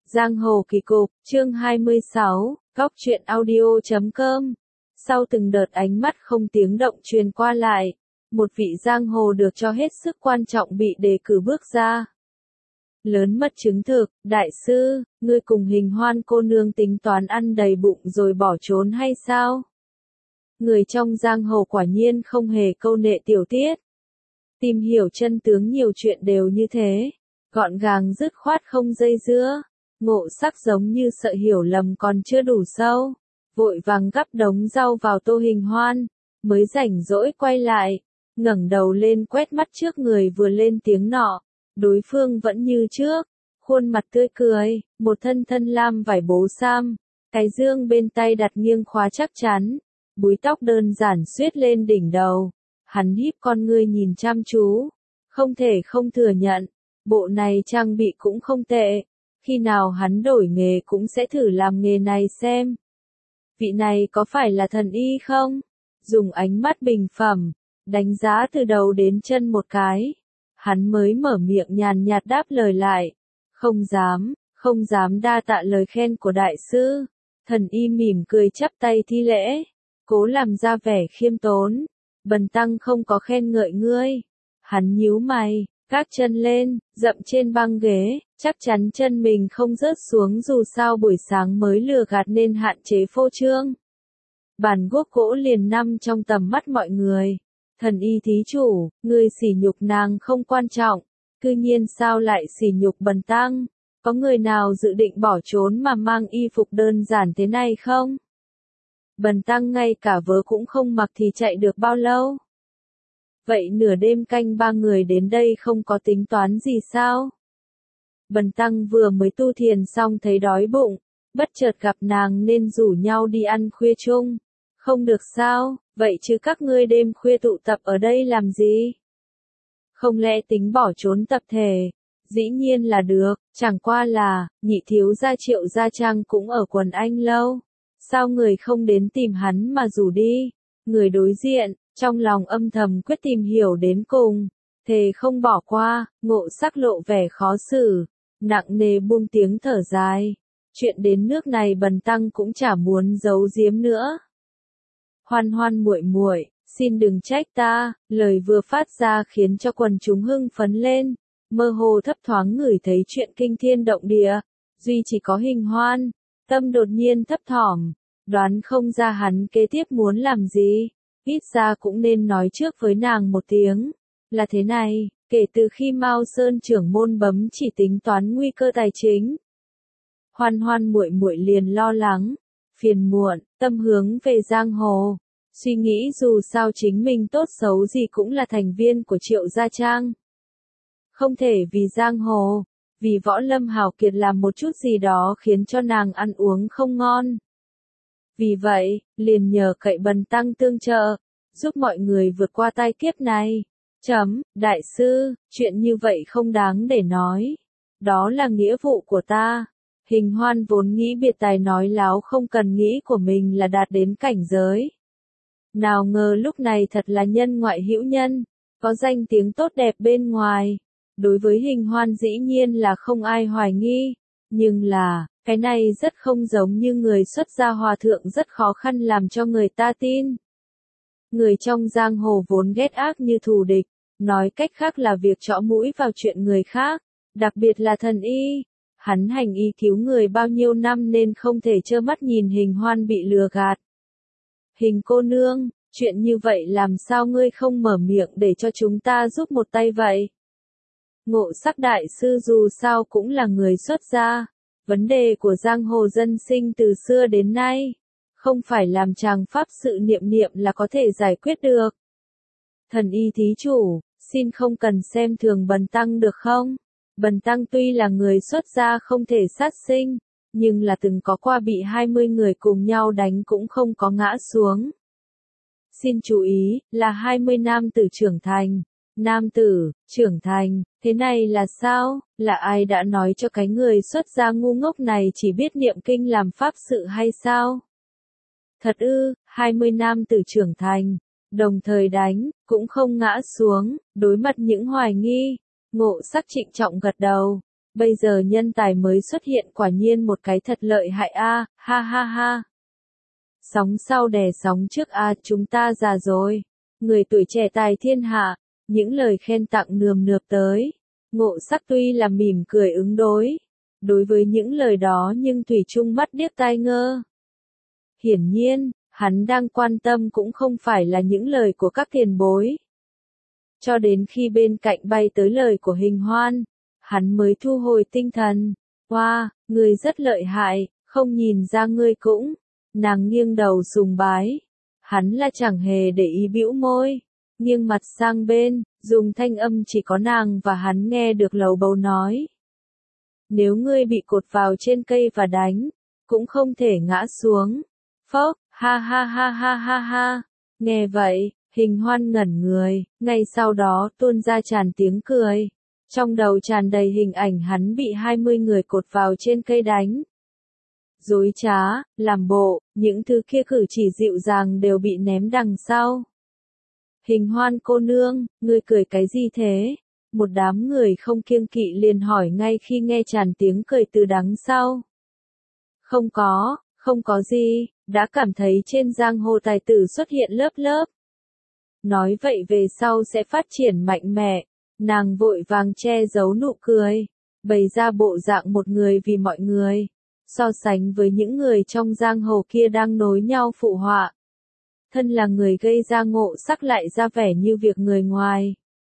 Giang hồ kỳ cục, chương 26, góc truyện audio.com. Sau từng đợt ánh mắt không tiếng động truyền qua lại, một vị giang hồ được cho hết sức quan trọng bị đề cử bước ra. Lớn mật chứng thực, đại sư, ngươi cùng Hình Hoan cô nương tính toán ăn đầy bụng rồi bỏ trốn hay sao? Người trong giang hồ quả nhiên không hề câu nệ tiểu tiết. Tìm hiểu chân tướng nhiều chuyện đều như thế, gọn gàng dứt khoát không dây dưa. Ngộ Sắc giống như sợ hiểu lầm còn chưa đủ sâu, vội vàng gắp đống rau vào tô Hình Hoan, mới rảnh rỗi quay lại, ngẩng đầu lên quét mắt trước người vừa lên tiếng nọ, đối phương vẫn như trước, khuôn mặt tươi cười, một thân thân lam vải bố sam, cái dương bên tay đặt nghiêng khóa chắc chắn, búi tóc đơn giản xuết lên đỉnh đầu, hắn híp con ngươi nhìn chăm chú, không thể không thừa nhận, bộ này trang bị cũng không tệ. Khi nào hắn đổi nghề cũng sẽ thử làm nghề này xem. Vị này có phải là thần y không? Dùng ánh mắt bình phẩm, đánh giá từ đầu đến chân một cái. Hắn mới mở miệng nhàn nhạt đáp lời lại. Không dám đa tạ lời khen của đại sư. Thần y mỉm cười chắp tay thi lễ, cố làm ra vẻ khiêm tốn. Bần tăng không có khen ngợi ngươi. Hắn nhíu mày. Các chân lên, dậm trên băng ghế, chắc chắn chân mình không rớt xuống dù sao buổi sáng mới lừa gạt nên hạn chế phô trương. Bàn guốc gỗ liền nằm trong tầm mắt mọi người. Thần y thí chủ, người sỉ nhục nàng không quan trọng, cư nhiên sao lại sỉ nhục bần tăng? Có người nào dự định bỏ trốn mà mang y phục đơn giản thế này không? Bần tăng ngay cả vớ cũng không mặc thì chạy được bao lâu? Vậy nửa đêm canh ba người đến đây không có tính toán gì sao? Bần tăng vừa mới tu thiền xong thấy đói bụng, bất chợt gặp nàng nên rủ nhau đi ăn khuya chung. Không được sao, vậy chứ các ngươi đêm khuya tụ tập ở đây làm gì? Không lẽ tính bỏ trốn tập thể? Dĩ nhiên là được, chẳng qua là, nhị thiếu gia Triệu Gia Trang cũng ở quần anh lâu. Sao người không đến tìm hắn mà rủ đi? Người đối diện, trong lòng âm thầm quyết tìm hiểu đến cùng, thề không bỏ qua, Ngộ Sắc lộ vẻ khó xử, nặng nề buông tiếng thở dài. Chuyện đến nước này bần tăng cũng chả muốn giấu giếm nữa. Hoan Hoan muội muội, xin đừng trách ta, lời vừa phát ra khiến cho quần chúng hưng phấn lên, mơ hồ thấp thoáng ngửi thấy chuyện kinh thiên động địa, duy chỉ có Hình Hoan, tâm đột nhiên thấp thỏm, đoán không ra hắn kế tiếp muốn làm gì. Ít ra cũng nên nói trước với nàng một tiếng. Là thế này, kể từ khi Mao Sơn trưởng môn bấm chỉ tính toán nguy cơ tài chính, Hoan Hoan muội muội liền lo lắng, phiền muộn, tâm hướng về giang hồ, suy nghĩ dù sao chính mình tốt xấu gì cũng là thành viên của Triệu Gia Trang. Không thể vì giang hồ, vì võ lâm hào kiệt làm một chút gì đó khiến cho nàng ăn uống không ngon. Vì vậy, liền nhờ cậy bần tăng tương trợ, giúp mọi người vượt qua tai kiếp này. Đại sư, chuyện như vậy không đáng để nói. Đó là nghĩa vụ của ta. Hình Hoan vốn nghĩ biệt tài nói láo không cần nghĩ của mình là đạt đến cảnh giới. Nào ngờ lúc này thật là nhân ngoại hữu nhân, có danh tiếng tốt đẹp bên ngoài. Đối với Hình Hoan dĩ nhiên là không ai hoài nghi, nhưng là, cái này rất không giống như người xuất gia hòa thượng rất khó khăn làm cho người ta tin. Người trong giang hồ vốn ghét ác như thù địch, nói cách khác là việc chõ mũi vào chuyện người khác, đặc biệt là thần y. Hắn hành y cứu người bao nhiêu năm nên không thể trơ mắt nhìn Hình Hoan bị lừa gạt. Hình cô nương, chuyện như vậy làm sao ngươi không mở miệng để cho chúng ta giúp một tay vậy? Ngộ Sắc đại sư dù sao cũng là người xuất gia. Vấn đề của giang hồ dân sinh từ xưa đến nay, không phải làm tràng pháp sự niệm niệm là có thể giải quyết được. Thần y thí chủ, xin không cần xem thường bần tăng được không? Bần tăng tuy là người xuất gia không thể sát sinh, nhưng là từng có qua bị 20 người cùng nhau đánh cũng không có ngã xuống. Xin chú ý, là 20 nam tử trưởng thành. Nam tử, trưởng thành, thế này là sao? Là ai đã nói cho cái người xuất gia ngu ngốc này chỉ biết niệm kinh làm pháp sự hay sao? Thật ư, 20 nam tử trưởng thành, đồng thời đánh, cũng không ngã xuống, đối mặt những hoài nghi. Ngộ Sắc trịnh trọng gật đầu, bây giờ nhân tài mới xuất hiện quả nhiên một cái thật lợi hại a, ha ha ha. Sóng sau đè sóng trước a, chúng ta già rồi. Người tuổi trẻ tài thiên hạ, những lời khen tặng nườm nượp tới. Ngộ Sắc tuy là mỉm cười ứng đối. Đối với những lời đó nhưng thủy chung mắt điếc tai ngơ. Hiển nhiên, hắn đang quan tâm cũng không phải là những lời của các tiền bối. Cho đến khi bên cạnh bay tới lời của Hình Hoan, hắn mới thu hồi tinh thần. Wow, ngươi rất lợi hại, không nhìn ra ngươi cũng. Nàng nghiêng đầu sùng bái. Hắn là chẳng hề để ý bĩu môi. Nghiêng mặt sang bên, dùng thanh âm chỉ có nàng và hắn nghe được lầu bầu nói. Nếu ngươi bị cột vào trên cây và đánh, cũng không thể ngã xuống. Phốc, ha ha ha ha ha ha. Nghe vậy, Hình Hoan ngẩn người, ngay sau đó tuôn ra tràn tiếng cười. Trong đầu tràn đầy hình ảnh hắn bị 20 người cột vào trên cây đánh. Dối trá, làm bộ, những thứ kia cử chỉ dịu dàng đều bị ném đằng sau. Hình Hoan cô nương, ngươi cười cái gì thế? Một đám người không kiêng kỵ liền hỏi ngay khi nghe tràn tiếng cười từ đằng sau. Không có gì, đã cảm thấy trên giang hồ tài tử xuất hiện lớp lớp. Nói vậy về sau sẽ phát triển mạnh mẽ, nàng vội vàng che giấu nụ cười, bày ra bộ dạng một người vì mọi người, so sánh với những người trong giang hồ kia đang nối nhau phụ họa. Thân là người gây ra Ngộ Sắc lại ra vẻ như việc người ngoài.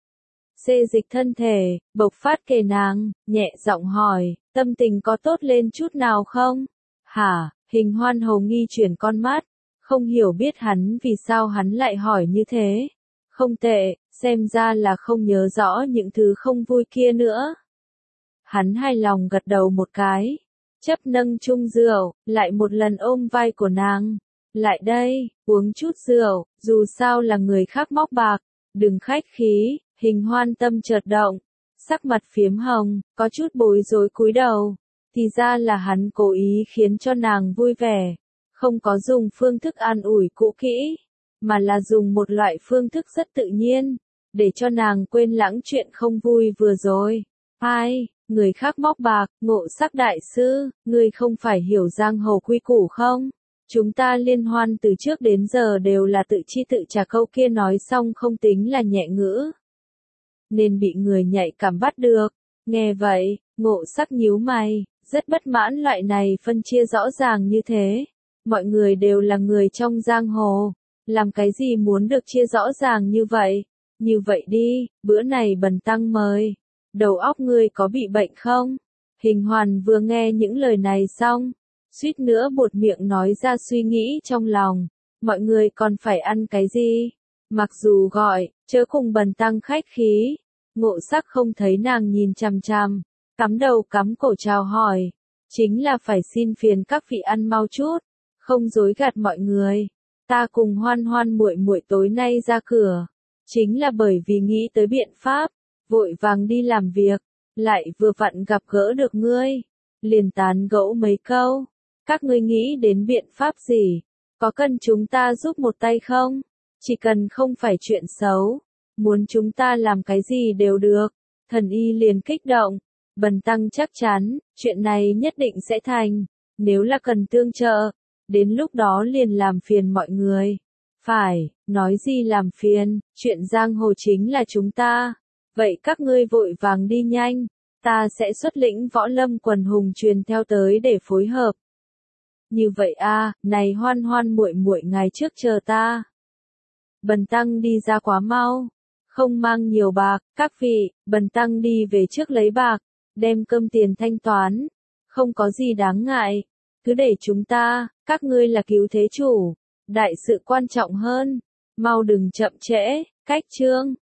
Xê dịch thân thể, bộc phát kề nàng, nhẹ giọng hỏi, tâm tình có tốt lên chút nào không? Hả? Hình Hoan hầu nghi chuyển con mắt, không hiểu biết hắn vì sao hắn lại hỏi như thế. Không tệ, xem ra là không nhớ rõ những thứ không vui kia nữa. Hắn hài lòng gật đầu một cái, chấp nâng chung rượu, lại một lần ôm vai của nàng. Lại đây, uống chút rượu, dù sao là người khác móc bạc, đừng khách khí. Hình Hoan tâm chợt động, sắc mặt phiếm hồng, có chút bối rối cúi đầu. Thì ra là hắn cố ý khiến cho nàng vui vẻ, không có dùng phương thức an ủi cũ kỹ, mà là dùng một loại phương thức rất tự nhiên, để cho nàng quên lãng chuyện không vui vừa rồi. Ai, người khác móc bạc, Ngộ Sắc đại sư, ngươi không phải hiểu giang hồ quy củ không? Chúng ta liên hoan từ trước đến giờ đều là tự chi tự trả, câu kia nói xong không tính là nhẹ ngữ, nên bị người nhạy cảm bắt được. Nghe vậy, Ngộ Sắc nhíu mày, rất bất mãn loại này phân chia rõ ràng như thế. Mọi người đều là người trong giang hồ, làm cái gì muốn được chia rõ ràng như vậy? Như vậy đi, bữa này bần tăng mời. Đầu óc ngươi có bị bệnh không? Hình Hoàn vừa nghe những lời này xong, suýt nữa buột miệng nói ra suy nghĩ trong lòng. Mọi người còn phải ăn cái gì? Mặc dù gọi, chớ cùng bần tăng khách khí. Ngộ Sắc không thấy nàng nhìn chằm chằm, cắm đầu cắm cổ chào hỏi. Chính là phải xin phiền các vị ăn mau chút, không dối gạt mọi người. Ta cùng Hoan Hoan muội muội tối nay ra cửa, chính là bởi vì nghĩ tới biện pháp, vội vàng đi làm việc, lại vừa vặn gặp gỡ được ngươi, liền tán gẫu mấy câu. Các ngươi nghĩ đến biện pháp gì? Có cần chúng ta giúp một tay không? Chỉ cần không phải chuyện xấu, muốn chúng ta làm cái gì đều được. Thần y liền kích động, bần tăng chắc chắn, chuyện này nhất định sẽ thành, nếu là cần tương trợ, đến lúc đó liền làm phiền mọi người. Phải, nói gì làm phiền, chuyện giang hồ chính là chúng ta. Vậy các ngươi vội vàng đi nhanh, ta sẽ xuất lĩnh võ lâm quần hùng truyền theo tới để phối hợp. Như vậy a, này Hoan Hoan muội muội ngài trước chờ ta. Bần tăng đi ra quá mau, không mang nhiều bạc, các vị, bần tăng đi về trước lấy bạc, đem cơm tiền thanh toán, không có gì đáng ngại, cứ để chúng ta, các ngươi là cứu thế chủ, đại sự quan trọng hơn, mau đừng chậm trễ, cách chương.